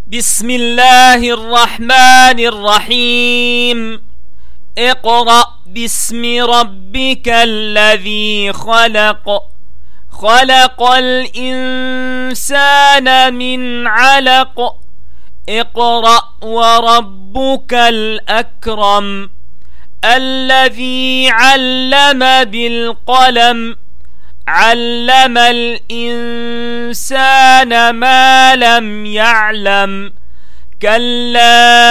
بسم الله الرحمن الرحيم. اقرأ باسم ربك الذي خلق، خلق الإنسان من علق. اقرأ وربك الأكرم الذي علم بالقلم، علم الإنسان ما لم يعلم. كلا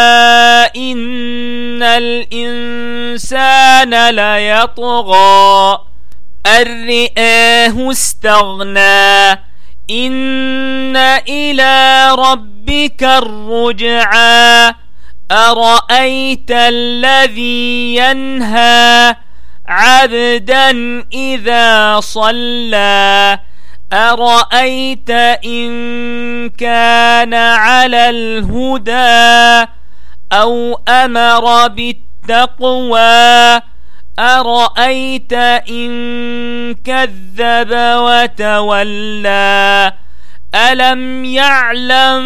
إن الإنسان ليطغى أن رآه استغنى. إن إلى ربك الرجعى. أرأيت الذي ينهى عبدا إذا صلى. أرأيت إن كان على الهدى أو أمر بالتقوى. أرأيت إن كذب وتولى. ألم يعلم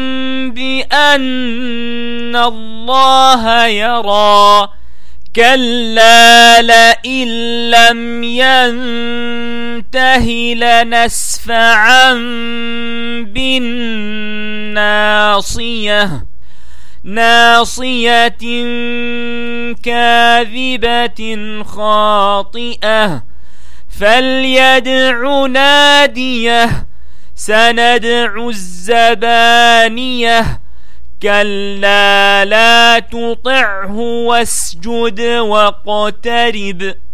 بأن الله يرى. كلا لئن لم ينته لنسفعا بالناصية، ناصية كاذبة خاطئة. فليدع ناديه سندع الزبانية. كلا لا تطعه واسجد واقترب.